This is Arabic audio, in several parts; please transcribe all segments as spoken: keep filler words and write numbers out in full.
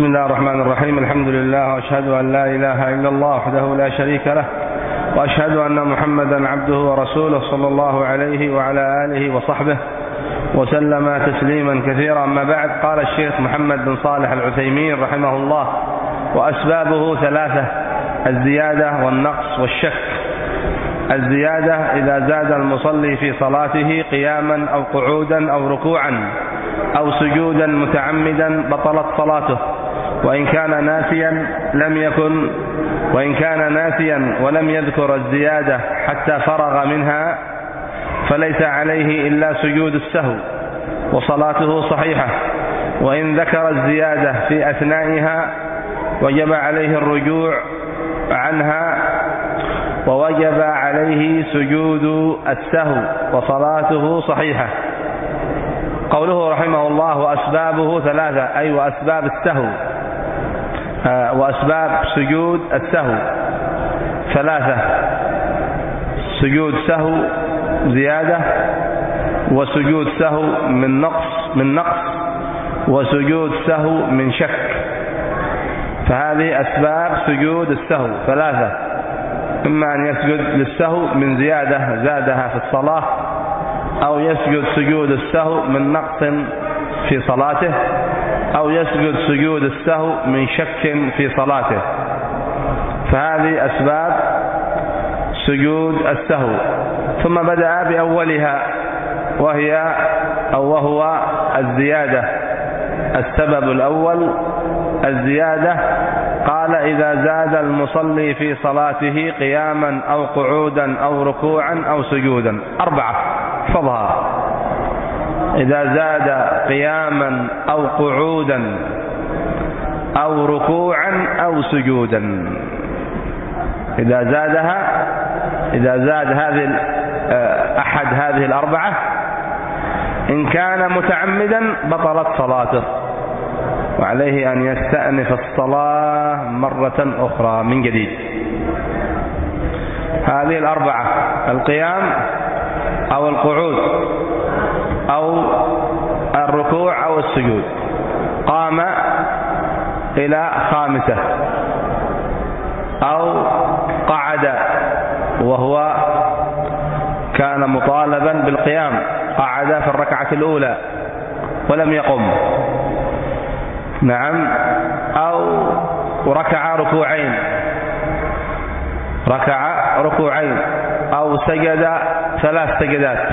بسم الله الرحمن الرحيم. الحمد لله، وأشهد أن لا إله إلا الله وحده لا شريك له، وأشهد أن محمدا عبده ورسوله صلى الله عليه وعلى آله وصحبه وسلم تسليما كثيرا. أما بعد، قال الشيخ محمد بن صالح العثيمين رحمه الله: وأسبابه ثلاثة: الزيادة والنقص والشك. الزيادة إذا زاد المصلي في صلاته قياما أو قعودا أو ركوعا أو سجودا متعمدا بطلت صلاته، وإن كان ناسيا لم يكن وإن كان ناسيا ولم يذكر الزيادة حتى فرغ منها فليس عليه إلا سجود السهو وصلاته صحيحة، وإن ذكر الزيادة في أثنائها وجب عليه الرجوع عنها ووجب عليه سجود السهو وصلاته صحيحة. قوله رحمه الله: وأسبابه ثلاثة، أي وأسباب السهو آه وأسباب سجود السهو ثلاثة: سجود سهو زيادة، وسجود سهو من نقص من نقص وسجود سهو من شك. فهذه أسباب سجود السهو ثلاثة: إما أن يسجد للسهو من زيادة زادها في الصلاة، أو يسجد سجود السهو من نقص في صلاته، أو يسجد سجود السهو من شك في صلاته. فهذه أسباب سجود السهو. ثم بدأ بأولها وهي أو وهو الزيادة. السبب الأول الزيادة. قال: إذا زاد المصلي في صلاته قياما أو قعودا أو ركوعا أو سجودا. أربعة احفظها: إذا زاد قياما أو قعودا أو ركوعا أو سجودا. إذا زادها إذا زاد هذه أحد هذه الأربعة، إن كان متعمدا بطلت صلاته، وعليه أن يستأنف الصلاة مرة أخرى من جديد. هذه الأربعة: القيام أو القعود أو الركوع أو السجود. قام إلى خامسة، أو قعد وهو كان مطالبا بالقيام، قعد في الركعة الأولى ولم يقم، نعم، أو ركع ركوعين ركع ركوعين أو سجد ثلاث سجدات.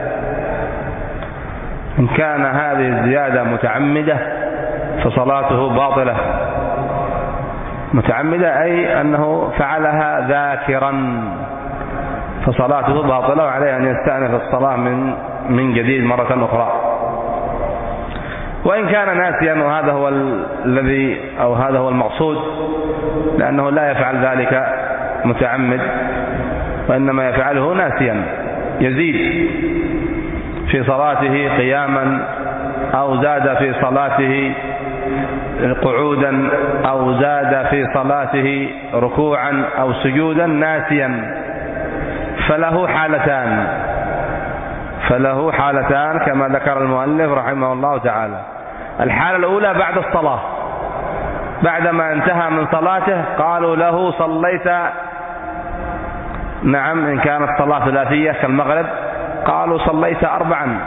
إن كان هذه الزيادة متعمدة فصلاته باطلة. متعمدة أي أنه فعلها ذاكرا، فصلاته باطلة، وعليه أن يستأنف الصلاة من من جديد مرة أخرى. وإن كان ناسيا، وهذا هو الذي أو هذا هو المقصود، لأنه لا يفعل ذلك متعمد، وإنما يفعله ناسيا، يزيد في صلاته قياما أو زاد في صلاته قعودا أو زاد في صلاته ركوعا أو سجودا ناسيا، فله حالتان فله حالتان كما ذكر المؤلف رحمه الله تعالى. الحالة الأولى بعد الصلاة، بعدما انتهى من صلاته قالوا له: صليت، نعم، إن كانت صلاة ثلاثية كالمغرب قالوا: صليت أربعا.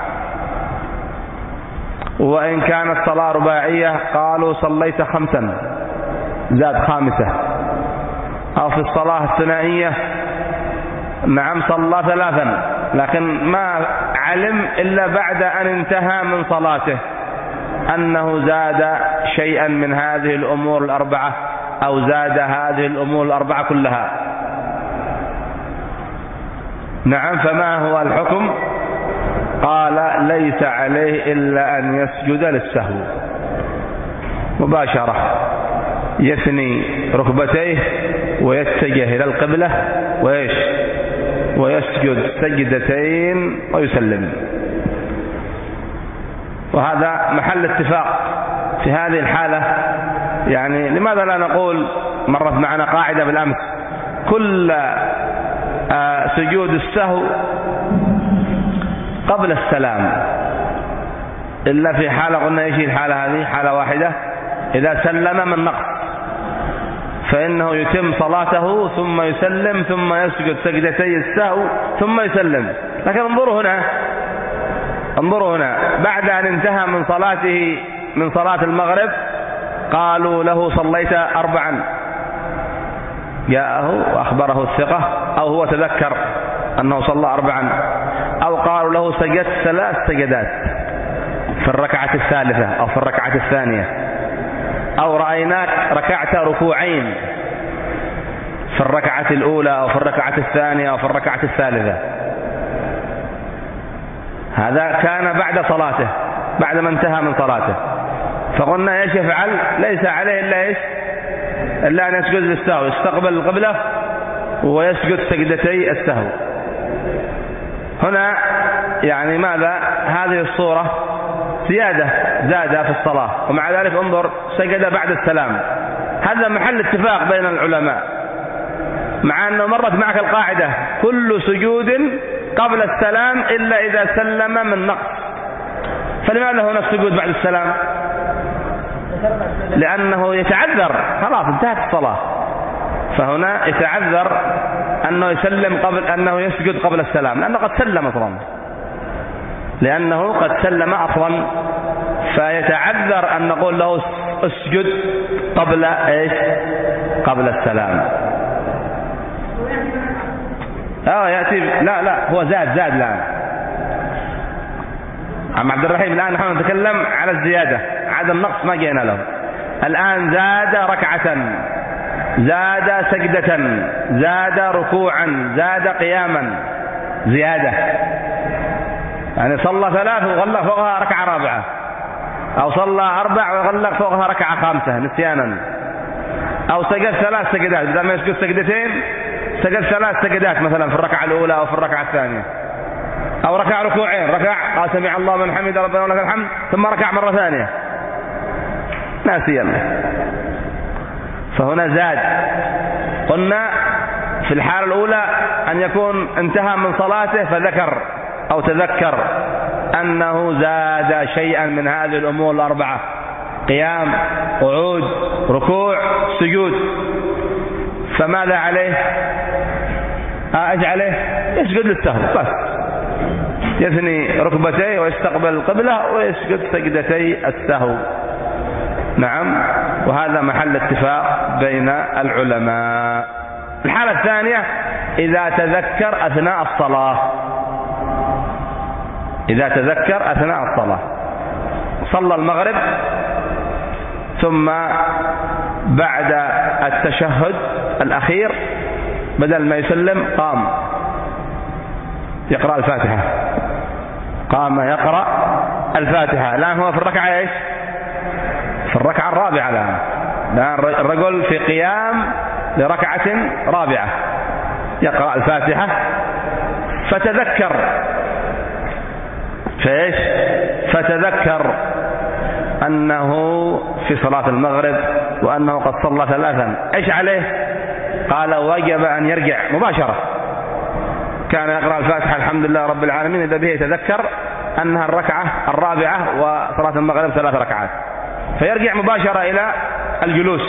وإن كانت صلاة رباعية قالوا: صليت خمسا، زاد خامسة. أو في الصلاة الثنائية، نعم، صلى ثلاثا، لكن ما علم إلا بعد أن انتهى من صلاته أنه زاد شيئا من هذه الأمور الأربعة، أو زاد هذه الأمور الأربعة كلها، نعم. فما هو الحكم؟ قال: ليس عليه إلا أن يسجد للسهو مباشرة، يثني ركبتيه ويتجه إلى القبلة وإيش ويسجد سجدتين ويسلم. وهذا محل اتفاق في هذه الحالة. يعني لماذا لا نقول، مرت معنا قاعدة بالأمس: كل سجود السهو قبل السلام، إلا في حالة قلنا إيش الحالة هذه؟ حالة واحدة، إذا سلم من نقص فإنه يتم صلاته ثم يسلم ثم يسجد سجدتي السهو ثم يسلم. لكن انظروا هنا انظروا هنا بعد أن انتهى من صلاته من صلاة المغرب قالوا له صليت أربعا، جاءه وأخبره الثقة أو هو تذكر أنه صلى أربعا، أو قالوا له سجدت ثلاث سجدات في الركعة الثالثة أو في الركعة الثانية، أو رأيناك ركعت ركوعين في الركعة الأولى أو في الركعة الثانية أو في الركعة الثالثة. هذا كان بعد صلاته بعد ما انتهى من صلاته، فقلنا ايش يفعل؟ ليس عليه إلا ايش؟ إلا أن يسجد للسهو، يستقبل القبلة ويسجد سجدتي السهو. هنا يعني ماذا؟ هذه الصورة زيادة زاد في الصلاة، ومع ذلك انظر سجد بعد السلام. هذا محل اتفاق بين العلماء، مع أنه مرت معك القاعدة كل سجود قبل السلام إلا إذا سلم من نقص. فلماذا هنا السجود بعد السلام؟ لأنه يتعذر، خلاص انتهت الصلاة، فهنا يتعذر أنه يسلم قبل أنه يسجد قبل السلام، لأنه قد سلم أصلا لأنه قد سلم أصلا فيتعذر أن نقول له اسجد قبل إيش؟ قبل السلام. اه يأتي لا لا هو زاد زاد الآن. عم عبد الرحيم الآن نحن نتكلم على الزيادة، عدم النقص ما جينا له. الآن زاد ركعة، زاد سجدة، زاد ركوعا، زاد قياما، زيادة. يعني صلى ثلاث وغلق فوقها ركعة رابعة، أو صلى أربع وغلق فوقها ركعة خامسة نسيانا، أو سجد ثلاث سجدات بدل ما يسجد سجدتين سجد ثلاث سجدات مثلا في الركعة الأولى أو في الركعة الثانية، أو ركع ركوعين، ركع قال سمع الله من حمد ربنا ولك الحمد ثم ركع مرة ثانية ناسيا، فهنا زاد. قلنا في الحالة الأولى أن يكون انتهى من صلاته فذكر أو تذكر أنه زاد شيئا من هذه الأمور الأربعة: قيام، قعود، ركوع، سجود. فماذا عليه؟ ايش عليه؟ يسجد للسهو بس، يثني ركبتيه ويستقبل القبلة ويسجد سجدتي السهو. نعم، وهذا محل اتفاق بين العلماء. الحالة الثانية إذا تذكر أثناء الصلاة، إذا تذكر أثناء الصلاة صلى المغرب ثم بعد التشهد الأخير بدل ما يسلم قام يقرأ الفاتحة، قام يقرأ الفاتحة. الآن هو في الركعة ايش؟ في الركعة الرابعة. الآن الآن الرجل في قيام لركعة رابعة يقرأ الفاتحة، فتذكر فايش؟ فتذكر أنه في صلاة المغرب وأنه قد صلى ثلاثا. ايش عليه؟ قال وجب أن يرجع مباشرة. كان يقرأ الفاتحة الحمد لله رب العالمين، إذا به يتذكر أنها الركعة الرابعة وصلاة المغرب ثلاث ركعات، فيرجع مباشرة إلى الجلوس،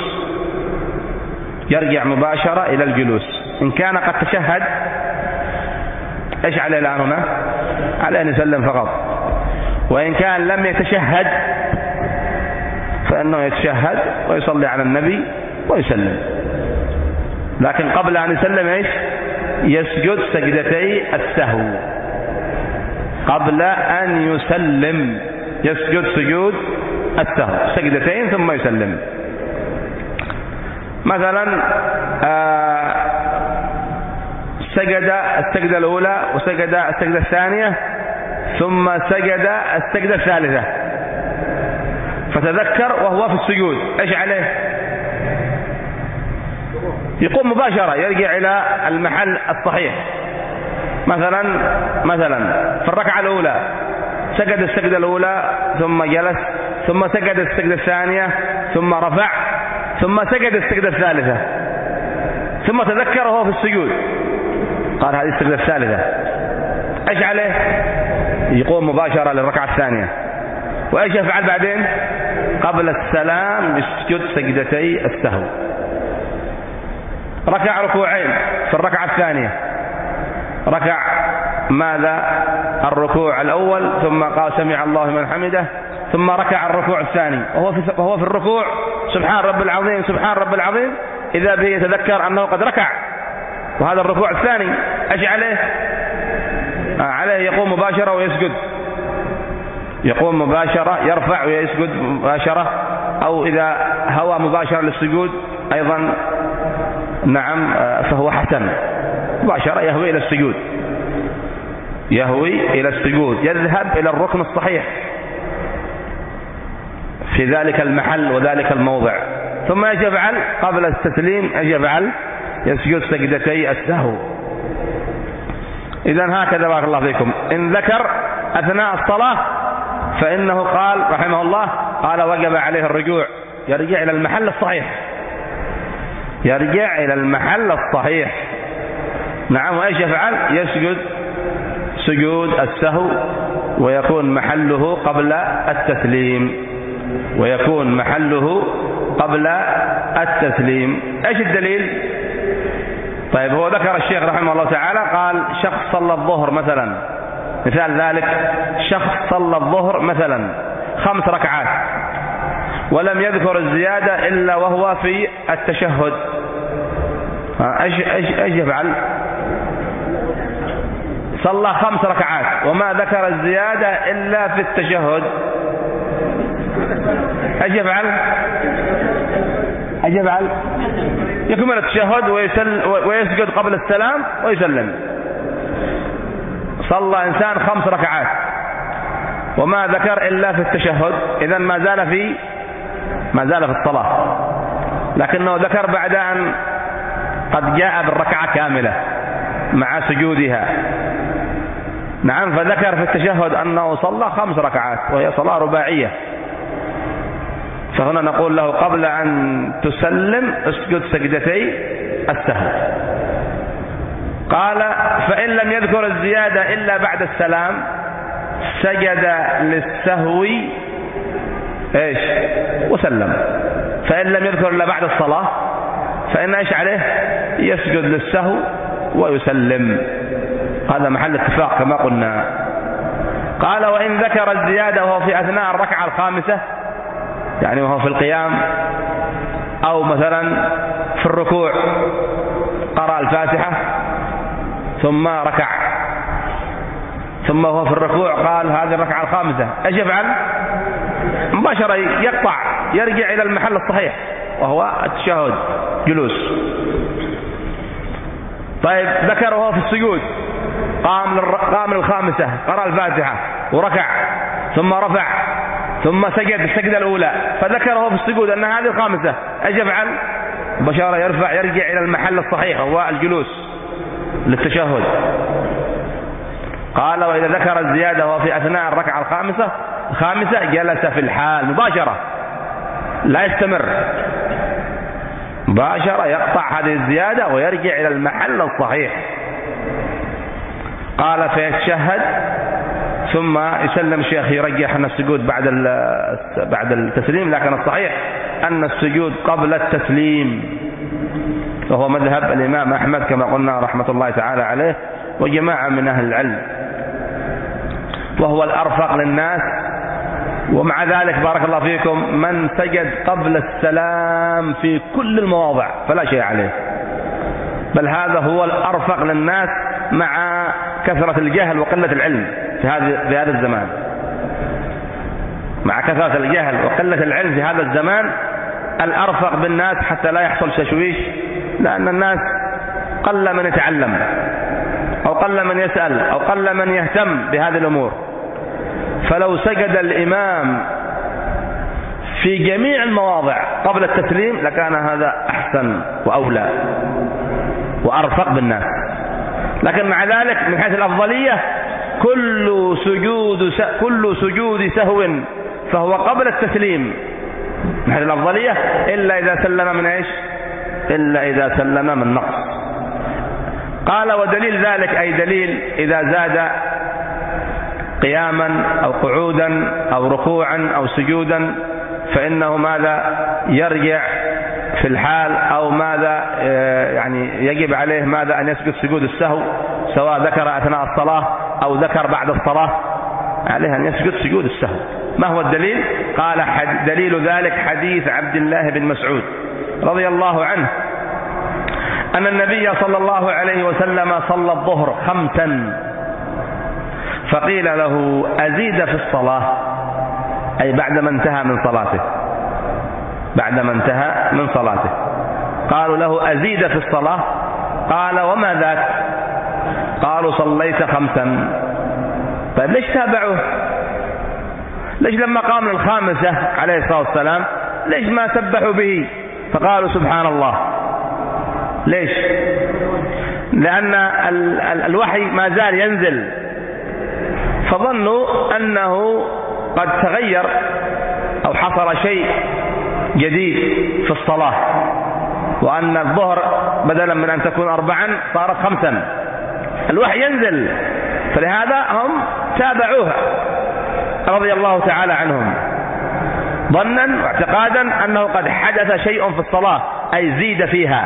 يرجع مباشرة إلى الجلوس. إن كان قد تشهد ايش عليه الآن هنا؟ عليه أن يسلم فقط. وإن كان لم يتشهد فإنه يتشهد ويصلي على النبي ويسلم، لكن قبل أن يسلم ايش؟ يسجد سجدتي السهو. قبل أن يسلم يسجد سجود السهو سجدتين ثم يسلم. مثلا آه سجد السجدة الأولى وسجد السجدة الثانية ثم سجد السجدة الثالثة، فتذكر وهو في السجود ايش عليه؟ يقوم مباشرة يرجع إلى المحل الصحيح. مثلا مثلا في الركعة الأولى سجد السجدة الأولى ثم جلس، ثم سجد السجدة الثانية ثم رفع، ثم سجد السجدة الثالثة، ثم تذكر وهو في السجود قال هذه السجدة الثالثة. ايش عليه؟ يقوم مباشرة للركعة الثانية. وايش يفعل بعدين؟ قبل السلام يسجد سجدتي السهو. ركع ركوعين في الركعة الثانية، ركع ماذا؟ الركوع الأول، ثم قال سمع الله لمن حمده، ثم ركع الركوع الثاني، وهو في وهو في الركوع سبحان رب العظيم سبحان رب العظيم، إذا به يتذكر أنه قد ركع، وهذا الركوع الثاني ايش عليه؟ آه عليه يقوم مباشرة ويسجد، يقوم مباشرة يرفع ويسجد مباشرة، أو إذا هوى مباشرة للسجود أيضا نعم فهو حسن، مباشرة يهوي إلى السجود، يهوي إلى السجود، يذهب إلى الركن الصحيح في ذلك المحل وذلك الموضع. ثم ايش يفعل قبل التسليم؟ ايش يفعل؟ يسجد سجدتي السهو. إذن هكذا بارك الله فيكم. إن ذكر أثناء الصلاة فإنه قال رحمه الله قال وجب عليه الرجوع، يرجع إلى المحل الصحيح، يرجع إلى المحل الصحيح. نعم. وإيش يفعل؟ يسجد سجود السهو، ويكون محله قبل التسليم، ويكون محله قبل التسليم. ايش الدليل؟ طيب هو ذكر الشيخ رحمه الله تعالى قال شخص صلى الظهر مثلا، مثال ذلك شخص صلى الظهر مثلا خمس ركعات ولم يذكر الزيادة إلا وهو في التشهد، ايش ايش ايش يفعل؟ صلى خمس ركعات وما ذكر الزيادة إلا في التشهد، ايش يفعل؟ ايش يفعل؟ يكمل التشهد ويسجد قبل السلام ويسلم. صلى إنسان خمس ركعات وما ذكر إلا في التشهد، إذن ما زال في ما زال في الصلاة، لكنه ذكر بعد أن قد جاء بالركعة كاملة مع سجودها. نعم. فذكر في التشهد أنه صلى خمس ركعات وهي صلاة رباعية، فهنا نقول له قبل أن تسلم اسجد سجدتي السهو. قال فإن لم يذكر الزيادة إلا بعد السلام سجد للسهو ايش وسلم. فإن لم يذكر إلا بعد الصلاة فإن ايش عليه؟ يسجد للسهو ويسلم. هذا محل اتفاق كما قلنا. قال وإن ذكر الزيادة وهو في أثناء الركعة الخامسة، يعني وهو في القيام أو مثلا في الركوع قرأ الفاتحة ثم ركع، ثم هو في الركوع قال هذه الركعة الخامسة، ايش يفعل؟ مباشرة يقطع، يرجع إلى المحل الصحيح وهو التشهد جلوس. طيب ذكر وهو في السجود قام قام للخامسة قرأ الفاتحة وركع ثم رفع ثم سجد السجدة الأولى، فذكره في السجود أن هذه الخامسة، ايش يفعل؟ مباشرة يرفع يرجع إلى المحل الصحيح وهو الجلوس للتشهد. قال وإذا ذكر الزيادة وهو في أثناء الركعة الخامسة خامسة جلس في الحال مباشرة، لا يستمر، مباشرة يقطع هذه الزيادة ويرجع إلى المحل الصحيح. قال فيتشهد ثم يسلم الشيخ، يرجح أن السجود بعد بعد التسليم، لكن الصحيح أن السجود قبل التسليم، وهو مذهب الإمام أحمد كما قلنا رحمة الله تعالى عليه وجماعة من أهل العلم، وهو الأرفق للناس. ومع ذلك بارك الله فيكم من سجد قبل السلام في كل المواضع فلا شيء عليه، بل هذا هو الأرفق للناس مع كثرة الجهل وقلة العلم في هذا في هذا الزمان، مع كثرة الجهل وقلة العلم في هذا الزمان الأرفق بالناس حتى لا يحصل تشويش، لأن الناس قل من يتعلم أو قل من يسأل أو قل من يهتم بهذه الأمور. فلو سجد الإمام في جميع المواضع قبل التسليم لكان هذا أحسن وأولى وأرفق بالناس، لكن مع ذلك من حيث الأفضلية كل سجود كل سجود سهو فهو قبل التسليم من حيث الأفضلية، إلا إذا سلم من إيش؟ إلا إذا سلم من نقص. قال ودليل ذلك أي دليل إذا زاد قياما أو قعودا أو ركوعا أو سجودا فإنه ماذا يرجع في الحال أو ماذا يعني يجب عليه ماذا أن يسجد سجود السهو، سواء ذكر أثناء الصلاة أو ذكر بعد الصلاة، عليه أن يسجد سجود السهو. ما هو الدليل؟ قال دليل ذلك حديث عبد الله بن مسعود رضي الله عنه أن النبي صلى الله عليه وسلم صلى الظهر خمسا فقيل له أزيد في الصلاة، أي بعدما انتهى من صلاته، بعدما انتهى من صلاته قالوا له أزيد في الصلاة؟ قال وما ذاك؟ قالوا صليت خمسا. طيب ليش تابعوه؟ ليش لما قام للخامسة عليه الصلاة والسلام ليش ما سبحوا به فقالوا سبحان الله؟ ليش؟ لأن ال ال الوحي ما زال ينزل، فظنوا أنه قد تغير أو حصل شيء جديد في الصلاة، وأن الظهر بدلا من أن تكون أربعا صارت خمسا، الوحي ينزل، فلهذا هم تابعوها رضي الله تعالى عنهم ظنا واعتقادا أنه قد حدث شيء في الصلاة، أي زيد فيها.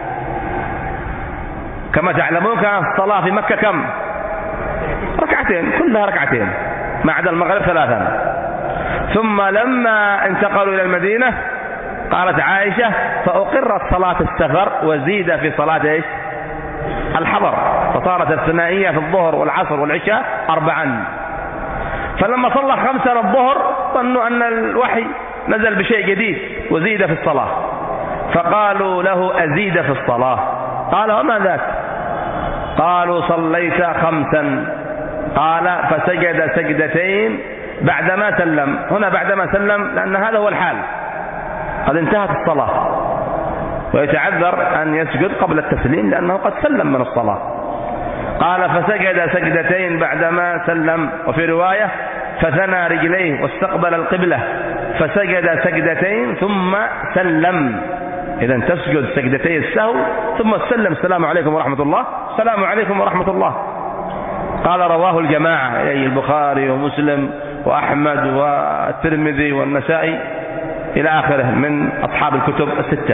كما تعلمون كان الصلاة في مكة كم؟ ركعتين، كلها ركعتين ما عدا المغرب ثلاثا. ثم لما انتقلوا إلى المدينة قالت عائشة فأقرت صلاة السفر وزيد في صلاة إيش؟ الحضر، فصارت الثنائية في الظهر والعصر والعشاء أربعا. فلما صلى خمسا الظهر ظنوا أن الوحي نزل بشيء جديد وزيد في الصلاة، فقالوا له أزيد في الصلاة؟ قال وما ذاك؟ قالوا صليت خمسا. قال فسجد سجدتين بعدما سلم. هنا بعدما سلم لأن هذا هو الحال، قد انتهت الصلاة، ويتعذر أن يسجد قبل التسليم لأنه قد سلم من الصلاة. قال فسجد سجدتين بعدما سلم. وفي رواية فثنى رجليه واستقبل القبلة فسجد سجدتين ثم سلم. إذن تسجد سجدتي السهو ثم تسلم السلام عليكم ورحمة الله، السلام عليكم ورحمة الله. قال رواه الجماعة، أي البخاري ومسلم وأحمد والترمذي والنسائي إلى آخره من أصحاب الكتب الستة.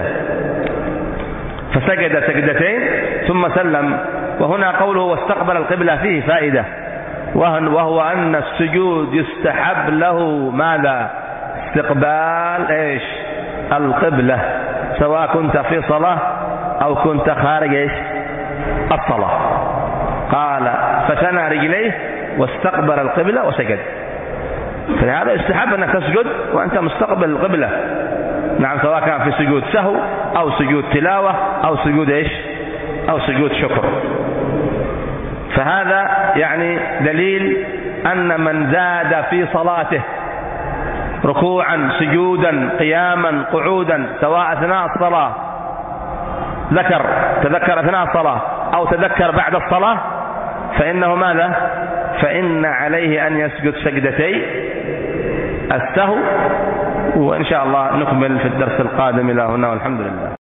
فسجد سجدتين ثم سلم. وهنا قوله واستقبل القبلة فيه فائدة، وهو أن السجود يستحب له ماذا؟ استقبال إيش؟ القبلة، سواء كنت في صلاة أو كنت خارج إيش؟ الصلاة. قال فثنى رجليه واستقبل القبلة وسجد، فلهذا يستحب أنك تسجد وأنت مستقبل القبلة، نعم، سواء كان في سجود سهو أو سجود تلاوة أو سجود إيش؟ أو سجود شكر. فهذا يعني دليل أن من زاد في صلاته ركوعا سجودا قياما قعودا، سواء أثناء الصلاة ذكر تذكر أثناء الصلاة أو تذكر بعد الصلاة، فإنه ماذا؟ فإن عليه أن يسجد سجدتي السهو. وإن شاء الله نكمل في الدرس القادم. إلى هنا والحمد لله.